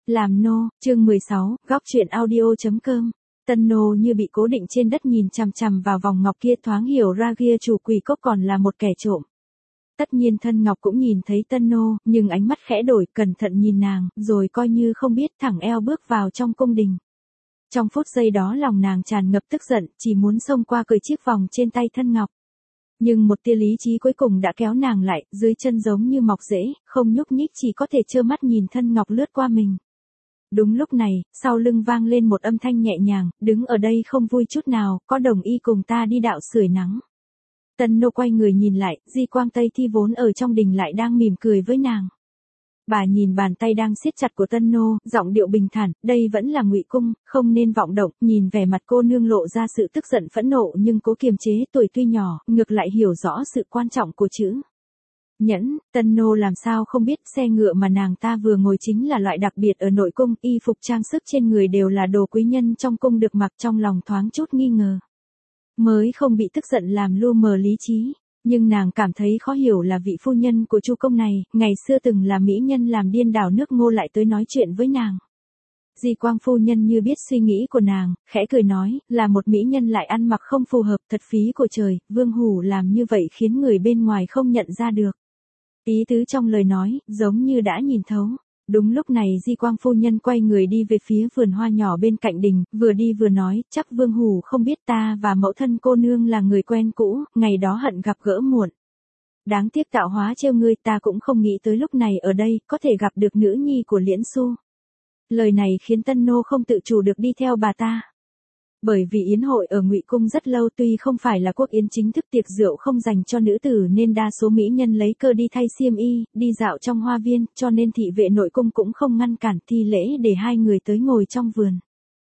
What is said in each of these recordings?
Làm nô, chương 16, góc truyện audio.com. Tân nô như bị cố định trên đất nhìn chằm chằm vào vòng ngọc kia, thoáng hiểu ra kia chủ quỷ cốc còn là một kẻ trộm. Tất nhiên thân ngọc cũng nhìn thấy tân nô, nhưng ánh mắt khẽ đổi, cẩn thận nhìn nàng, rồi coi như không biết thẳng eo bước vào trong cung đình. Trong phút giây đó lòng nàng tràn ngập tức giận, chỉ muốn xông qua cởi chiếc vòng trên tay thân ngọc. Nhưng một tia lý trí cuối cùng đã kéo nàng lại, dưới chân giống như mọc rễ, không nhúc nhích, chỉ có thể trơ mắt nhìn thân ngọc lướt qua mình. Đúng lúc này, sau lưng vang lên một âm thanh nhẹ nhàng, đứng ở đây không vui chút nào, có đồng ý cùng ta đi đạo sưởi nắng. Tân nô quay người nhìn lại, Di Quang Tây Thi vốn ở trong đình lại đang mỉm cười với nàng. Bà nhìn bàn tay đang siết chặt của tân nô, giọng điệu bình thản, đây vẫn là Ngụy cung, không nên vọng động, nhìn vẻ mặt cô nương lộ ra sự tức giận phẫn nộ nhưng cố kiềm chế, tuổi tuy nhỏ, ngược lại hiểu rõ sự quan trọng của chữ nhẫn. Tân nô làm sao không biết xe ngựa mà nàng ta vừa ngồi chính là loại đặc biệt ở nội cung, y phục trang sức trên người đều là đồ quý nhân trong cung được mặc, trong lòng thoáng chút nghi ngờ. Mới không bị tức giận làm lu mờ lý trí. Nhưng nàng cảm thấy khó hiểu là vị phu nhân của Chu công này, ngày xưa từng là mỹ nhân làm điên đảo nước Ngô lại tới nói chuyện với nàng. Di Quang phu nhân như biết suy nghĩ của nàng, khẽ cười nói, là một mỹ nhân lại ăn mặc không phù hợp, thật phí của trời, Vương Hủ làm như vậy khiến người bên ngoài không nhận ra được. Ý tứ trong lời nói, giống như đã nhìn thấu. Đúng lúc này Di Quang phu nhân quay người đi về phía vườn hoa nhỏ bên cạnh đình, vừa đi vừa nói, chắc Vương Hủ không biết ta và mẫu thân cô nương là người quen cũ, ngày đó hận gặp gỡ muộn. Đáng tiếc tạo hóa trêu ngươi, ta cũng không nghĩ tới lúc này ở đây, có thể gặp được nữ nhi của Liễn Xu. Lời này khiến tân nô không tự chủ được đi theo bà ta. Bởi vì yến hội ở Ngụy cung rất lâu, tuy không phải là quốc yến chính thức, tiệc rượu không dành cho nữ tử nên đa số mỹ nhân lấy cơ đi thay xiêm y, đi dạo trong hoa viên, cho nên thị vệ nội cung cũng không ngăn cản thi lễ để hai người tới ngồi trong vườn.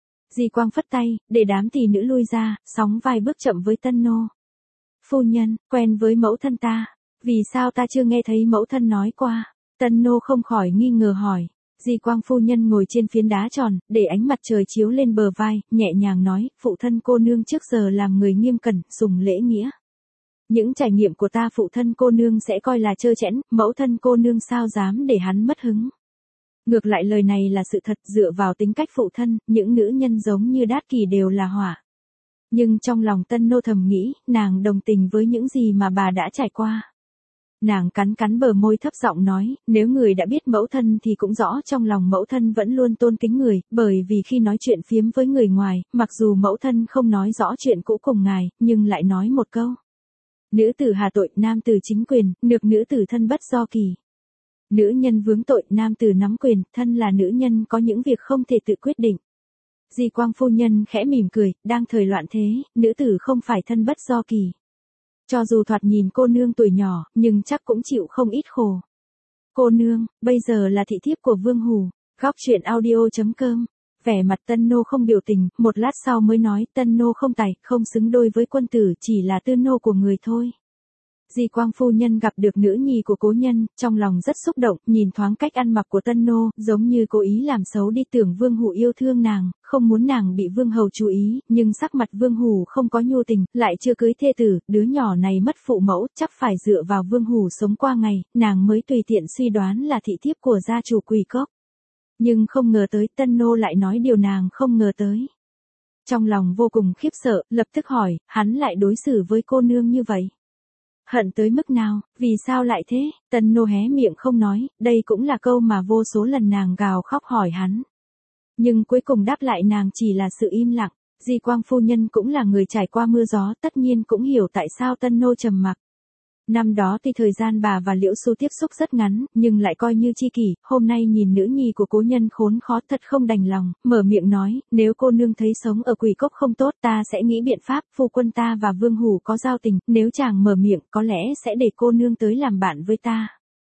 Di Quang phất tay, để đám tỷ nữ lui ra, sóng vai bước chậm với tân nô. Phu nhân, quen với mẫu thân ta, vì sao ta chưa nghe thấy mẫu thân nói qua? Tân nô không khỏi nghi ngờ hỏi. Di Quang phu nhân ngồi trên phiến đá tròn, để ánh mặt trời chiếu lên bờ vai, nhẹ nhàng nói, phụ thân cô nương trước giờ làm người nghiêm cẩn, dùng lễ nghĩa. Những trải nghiệm của ta phụ thân cô nương sẽ coi là trơ trẽn, mẫu thân cô nương sao dám để hắn mất hứng. Ngược lại lời này là sự thật, dựa vào tính cách phụ thân, những nữ nhân giống như Đát Kỷ đều là hỏa. Nhưng trong lòng tân nô thầm nghĩ, nàng đồng tình với những gì mà bà đã trải qua. Nàng cắn cắn bờ môi thấp giọng nói, nếu người đã biết mẫu thân thì cũng rõ trong lòng mẫu thân vẫn luôn tôn kính người, bởi vì khi nói chuyện phiếm với người ngoài, mặc dù mẫu thân không nói rõ chuyện cũ cùng ngài, nhưng lại nói một câu. Nữ tử hà tội, nam tử chính quyền, nược nữ tử thân bất do kỳ. Nữ nhân vướng tội, nam tử nắm quyền, thân là nữ nhân có những việc không thể tự quyết định. Di Quang phu nhân khẽ mỉm cười, đang thời loạn thế, nữ tử không phải thân bất do kỳ. Cho dù thoạt nhìn cô nương tuổi nhỏ, nhưng chắc cũng chịu không ít khổ. Cô nương, bây giờ là thị thiếp của Vương Hủ. Góc truyện audio.com. Vẻ mặt tân nô không biểu tình, một lát sau mới nói, tân nô không tài, không xứng đôi với quân tử, chỉ là tư nô của người thôi. Di Quang phu nhân gặp được nữ nhi của cố nhân, trong lòng rất xúc động, nhìn thoáng cách ăn mặc của tân nô, giống như cố ý làm xấu đi, tưởng Vương Hủ yêu thương nàng, không muốn nàng bị Vương hầu chú ý, nhưng sắc mặt Vương Hủ không có nhu tình, lại chưa cưới thê tử, đứa nhỏ này mất phụ mẫu, chắc phải dựa vào Vương Hủ sống qua ngày, nàng mới tùy tiện suy đoán là thị thiếp của gia chủ Quỳ Cốc. Nhưng không ngờ tới, tân nô lại nói điều nàng không ngờ tới. Trong lòng vô cùng khiếp sợ, lập tức hỏi, hắn lại đối xử với cô nương như vậy. Hận tới mức nào, vì sao lại thế? Tân nô hé miệng không nói, đây cũng là câu mà vô số lần nàng gào khóc hỏi hắn. Nhưng cuối cùng đáp lại nàng chỉ là sự im lặng. Di Quang phu nhân cũng là người trải qua mưa gió, tất nhiên cũng hiểu tại sao tân nô trầm mặc. Năm đó tuy thời gian bà và Liễu Xu tiếp xúc rất ngắn, nhưng lại coi như tri kỷ, hôm nay nhìn nữ nhi của cố nhân khốn khó thật không đành lòng, mở miệng nói, nếu cô nương thấy sống ở Quỳ Cốc không tốt ta sẽ nghĩ biện pháp, phu quân ta và Vương Hủ có giao tình, nếu chàng mở miệng có lẽ sẽ để cô nương tới làm bạn với ta.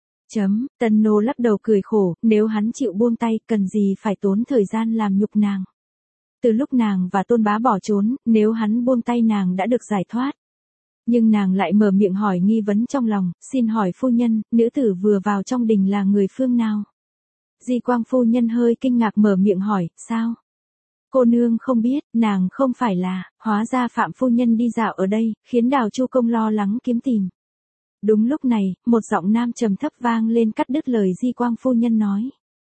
Tân nô lắc đầu cười khổ, nếu hắn chịu buông tay, cần gì phải tốn thời gian làm nhục nàng. Từ lúc nàng và Tôn Bá bỏ trốn, nếu hắn buông tay nàng đã được giải thoát. Nhưng nàng lại mở miệng hỏi nghi vấn trong lòng, xin hỏi phu nhân, nữ tử vừa vào trong đình là người phương nào? Di Quang phu nhân hơi kinh ngạc mở miệng hỏi, sao? Cô nương không biết, nàng không phải là, hóa ra Phạm phu nhân đi dạo ở đây, khiến Đào Chu công lo lắng kiếm tìm. Đúng lúc này, một giọng nam trầm thấp vang lên cắt đứt lời Di Quang phu nhân nói.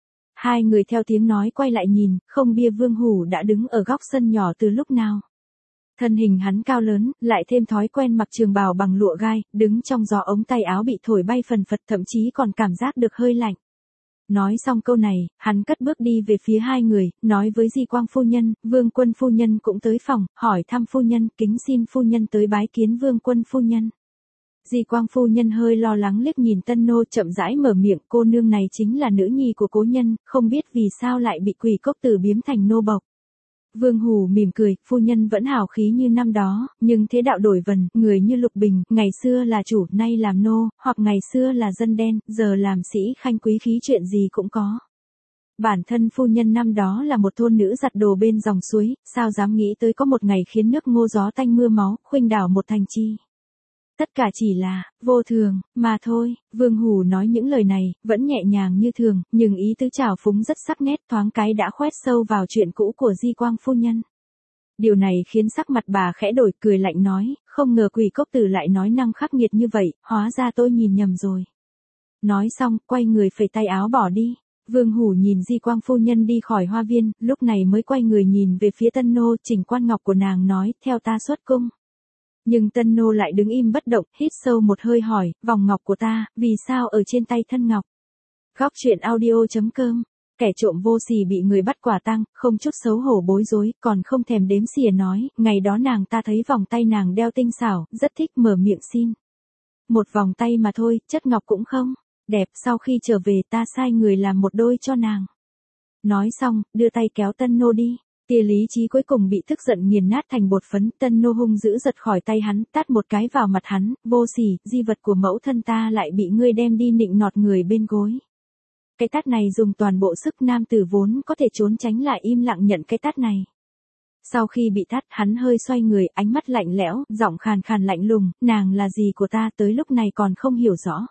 Hai người theo tiếng nói quay lại nhìn, không bia Vương Hủ đã đứng ở góc sân nhỏ từ lúc nào. Thân hình hắn cao lớn, lại thêm thói quen mặc trường bào bằng lụa gai, đứng trong gió ống tay áo bị thổi bay phần phật, thậm chí còn cảm giác được hơi lạnh. Nói xong câu này, hắn cất bước đi về phía hai người, nói với Di Quang phu nhân, Vương Quân phu nhân cũng tới phòng, hỏi thăm phu nhân, kính xin phu nhân tới bái kiến Vương Quân phu nhân. Di Quang phu nhân hơi lo lắng liếc nhìn Tân Nô, chậm rãi mở miệng, cô nương này chính là nữ nhi của cố nhân, không biết vì sao lại bị Quỷ Cốc Tử biếm thành nô bộc. Vương Hủ mỉm cười, phu nhân vẫn hào khí như năm đó, nhưng thế đạo đổi vần, người như Lục Bình, ngày xưa là chủ, nay làm nô, hoặc ngày xưa là dân đen, giờ làm sĩ khanh quý khí, chuyện gì cũng có. Bản thân phu nhân năm đó là một thôn nữ giặt đồ bên dòng suối, sao dám nghĩ tới có một ngày khiến nước Ngô gió tanh mưa máu, khuynh đảo một thành chi. Tất cả chỉ là vô thường mà thôi. Vương Hủ nói những lời này vẫn nhẹ nhàng như thường, nhưng ý tứ trào phúng rất sắc nét, thoáng cái đã khoét sâu vào chuyện cũ của Di Quang phu nhân. Điều này khiến sắc mặt bà khẽ đổi, cười lạnh nói, không ngờ Quỷ Cốc Tử lại nói năng khắc nghiệt như vậy, hóa ra tôi nhìn nhầm rồi. Nói xong, quay người phẩy tay áo bỏ đi. Vương Hủ nhìn Di Quang phu nhân đi khỏi hoa viên, lúc này mới quay người nhìn về phía Tân Nô, chỉnh quan ngọc của nàng nói, theo ta xuất cung. Nhưng Tân Nô lại đứng im bất động, hít sâu một hơi hỏi, vòng ngọc của ta, vì sao ở trên tay thân ngọc? Góc truyện audio.com. Kẻ trộm vô sỉ bị người bắt quả tang, không chút xấu hổ bối rối, còn không thèm đếm xỉa nói, ngày đó nàng ta thấy vòng tay nàng đeo tinh xảo, rất thích, mở miệng xin. Một vòng tay mà thôi, chất ngọc cũng không đẹp, sau khi trở về ta sai người làm một đôi cho nàng. Nói xong, đưa tay kéo Tân Nô đi. Tia lý trí cuối cùng bị tức giận nghiền nát thành bột phấn, Tân Nô hung dữ giật khỏi tay hắn, tát một cái vào mặt hắn, vô sỉ, di vật của mẫu thân ta lại bị ngươi đem đi nịnh nọt người bên gối. Cái tát này dùng toàn bộ sức, nam tử vốn có thể trốn tránh lại im lặng nhận cái tát này. Sau khi bị tát, hắn hơi xoay người, ánh mắt lạnh lẽo, giọng khàn khàn lạnh lùng, nàng là gì của ta tới lúc này còn không hiểu rõ.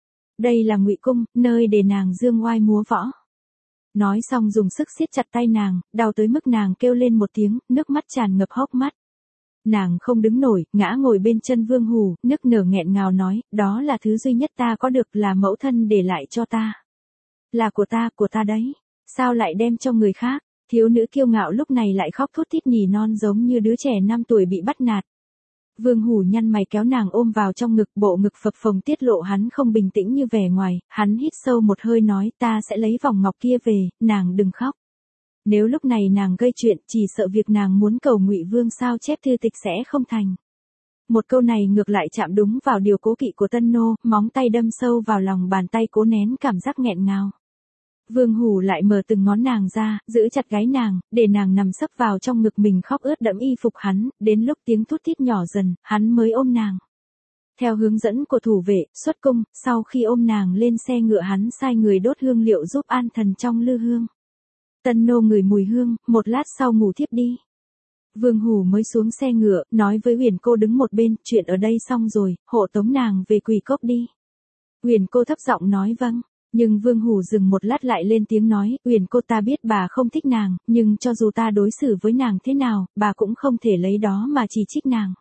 Đây là Ngụy Cung, nơi để nàng dương oai múa võ. Nói xong dùng sức siết chặt tay nàng, đau tới mức nàng kêu lên một tiếng, nước mắt tràn ngập hốc mắt. Nàng không đứng nổi, ngã ngồi bên chân Vương Hủ, nức nở nghẹn ngào nói, đó là thứ duy nhất ta có được, là mẫu thân để lại cho ta. Là của ta đấy. Sao lại đem cho người khác? Thiếu nữ kiêu ngạo lúc này lại khóc thút thít nỉ non giống như đứa trẻ 5 tuổi bị bắt nạt. Vương Hủ nhăn mày kéo nàng ôm vào trong ngực, bộ ngực phập phồng tiết lộ hắn không bình tĩnh như vẻ ngoài, hắn hít sâu một hơi nói, ta sẽ lấy vòng ngọc kia về, nàng đừng khóc. Nếu lúc này nàng gây chuyện, chỉ sợ việc nàng muốn cầu Ngụy Vương sao chép thư tịch sẽ không thành. Một câu này ngược lại chạm đúng vào điều cố kỵ của Tân Nô, móng tay đâm sâu vào lòng bàn tay cố nén cảm giác nghẹn ngào. Vương Hủ lại mở từng ngón nàng ra, giữ chặt gáy nàng, để nàng nằm sấp vào trong ngực mình khóc ướt đẫm y phục hắn, đến lúc tiếng thút thít nhỏ dần, hắn mới ôm nàng. Theo hướng dẫn của thủ vệ, xuất cung, sau khi ôm nàng lên xe ngựa hắn sai người đốt hương liệu giúp an thần trong lư hương. Tân Nô ngửi mùi hương, một lát sau ngủ thiếp đi. Vương Hủ mới xuống xe ngựa, nói với Huyền Cô đứng một bên, chuyện ở đây xong rồi, hộ tống nàng về Quỷ Cốc đi. Huyền Cô thấp giọng nói vâng. Nhưng Vương Hủ dừng một lát lại lên tiếng nói, Huyền Cô ta biết bà không thích nàng, nhưng cho dù ta đối xử với nàng thế nào, bà cũng không thể lấy đó mà chỉ trích nàng.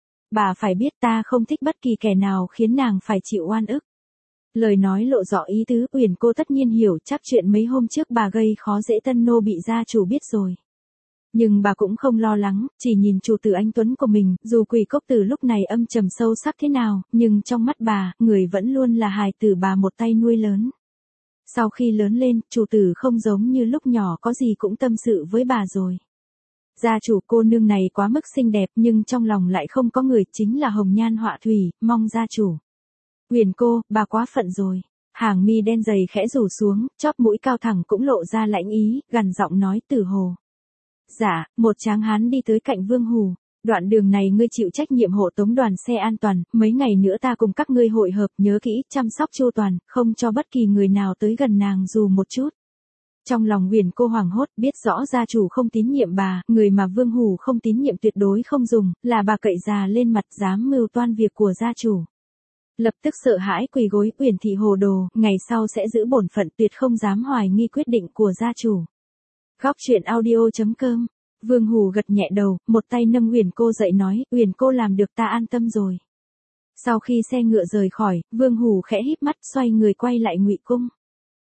Bà phải biết ta không thích bất kỳ kẻ nào khiến nàng phải chịu oan ức. Lời nói lộ rõ ý tứ, Huyền Cô tất nhiên hiểu, chắc chuyện mấy hôm trước bà gây khó dễ Tân Nô bị gia chủ biết rồi. Nhưng bà cũng không lo lắng, chỉ nhìn chủ tử anh tuấn của mình, dù Quỷ Cốc Tử lúc này âm trầm sâu sắc thế nào, nhưng trong mắt bà, người vẫn luôn là hài tử bà một tay nuôi lớn. Sau khi lớn lên, chủ tử không giống như lúc nhỏ có gì cũng tâm sự với bà rồi. Gia chủ cô nương này quá mức xinh đẹp nhưng trong lòng lại không có người, chính là hồng nhan họa thủy, mong gia chủ. Huyền Cô, bà quá phận rồi. Hàng mi đen dày khẽ rủ xuống, chóp mũi cao thẳng cũng lộ ra lãnh ý, gằn giọng nói Tử Hồ. Dạ, một tráng hán đi tới cạnh Vương Hủ. Đoạn đường này ngươi chịu trách nhiệm hộ tống đoàn xe an toàn, mấy ngày nữa ta cùng các ngươi hội hợp, nhớ kỹ, chăm sóc chu toàn, không cho bất kỳ người nào tới gần nàng dù một chút. Trong lòng Huyền Cô hoảng hốt, biết rõ gia chủ không tín nhiệm bà, người mà Vương Hủ không tín nhiệm tuyệt đối không dùng, là bà cậy già lên mặt dám mưu toan việc của gia chủ. Lập tức sợ hãi quỳ gối, Uyển thị hồ đồ, ngày sau sẽ giữ bổn phận, tuyệt không dám hoài nghi quyết định của gia chủ. Góc truyện audio.com. Vương Hủ gật nhẹ đầu, một tay nâng Huyền Cô dậy nói, Huyền Cô làm được ta an tâm rồi. Sau khi xe ngựa rời khỏi, Vương Hủ khẽ híp mắt xoay người quay lại Ngụy Cung.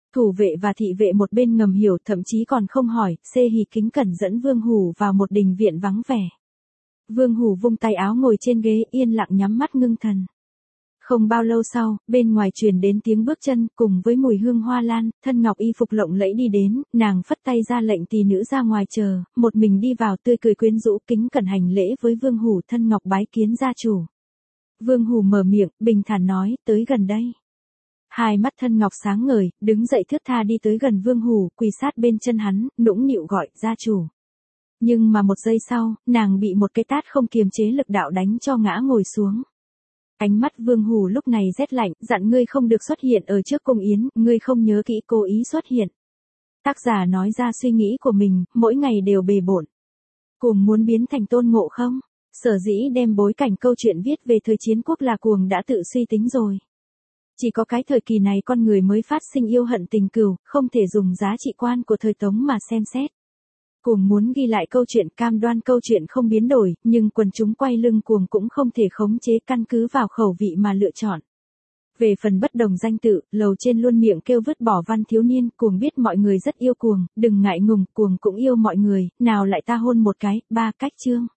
Thủ vệ và thị vệ một bên ngầm hiểu, thậm chí còn không hỏi, Xê Hì kính cẩn dẫn Vương Hủ vào một đình viện vắng vẻ. Vương Hủ vung tay áo ngồi trên ghế, yên lặng nhắm mắt ngưng thần. Không bao lâu sau, bên ngoài truyền đến tiếng bước chân, cùng với mùi hương hoa lan, thân ngọc y phục lộng lẫy đi đến, nàng phất tay ra lệnh tỳ nữ ra ngoài chờ, một mình đi vào tươi cười quyến rũ, kính cẩn hành lễ với Vương Hủ, thân ngọc bái kiến gia chủ. Vương Hủ mở miệng, bình thản nói, tới gần đây. Hai mắt thân ngọc sáng ngời, đứng dậy thướt tha đi tới gần Vương Hủ, quỳ sát bên chân hắn, nũng nịu gọi, gia chủ. Nhưng mà một giây sau, nàng bị một cái tát không kiềm chế lực đạo đánh cho ngã ngồi xuống. Ánh mắt Vương Hủ lúc này rét lạnh, dặn ngươi không được xuất hiện ở trước cung yến, ngươi không nhớ kỹ cố ý xuất hiện. Tác giả nói ra suy nghĩ của mình, mỗi ngày đều bề bộn. Cuồng muốn biến thành Tôn Ngộ Không? Sở dĩ đem bối cảnh câu chuyện viết về thời chiến quốc là cuồng đã tự suy tính rồi. Chỉ có cái thời kỳ này con người mới phát sinh yêu hận tình cừu, không thể dùng giá trị quan của thời Tống mà xem xét. Cuồng muốn ghi lại câu chuyện, cam đoan câu chuyện không biến đổi, nhưng quần chúng quay lưng cuồng cũng không thể khống chế, căn cứ vào khẩu vị mà lựa chọn. Về phần bất đồng danh tự, lầu trên luôn miệng kêu vứt bỏ văn thiếu niên, cuồng biết mọi người rất yêu cuồng, đừng ngại ngùng, cuồng cũng yêu mọi người, nào lại ta hôn một cái, 3 cách chương.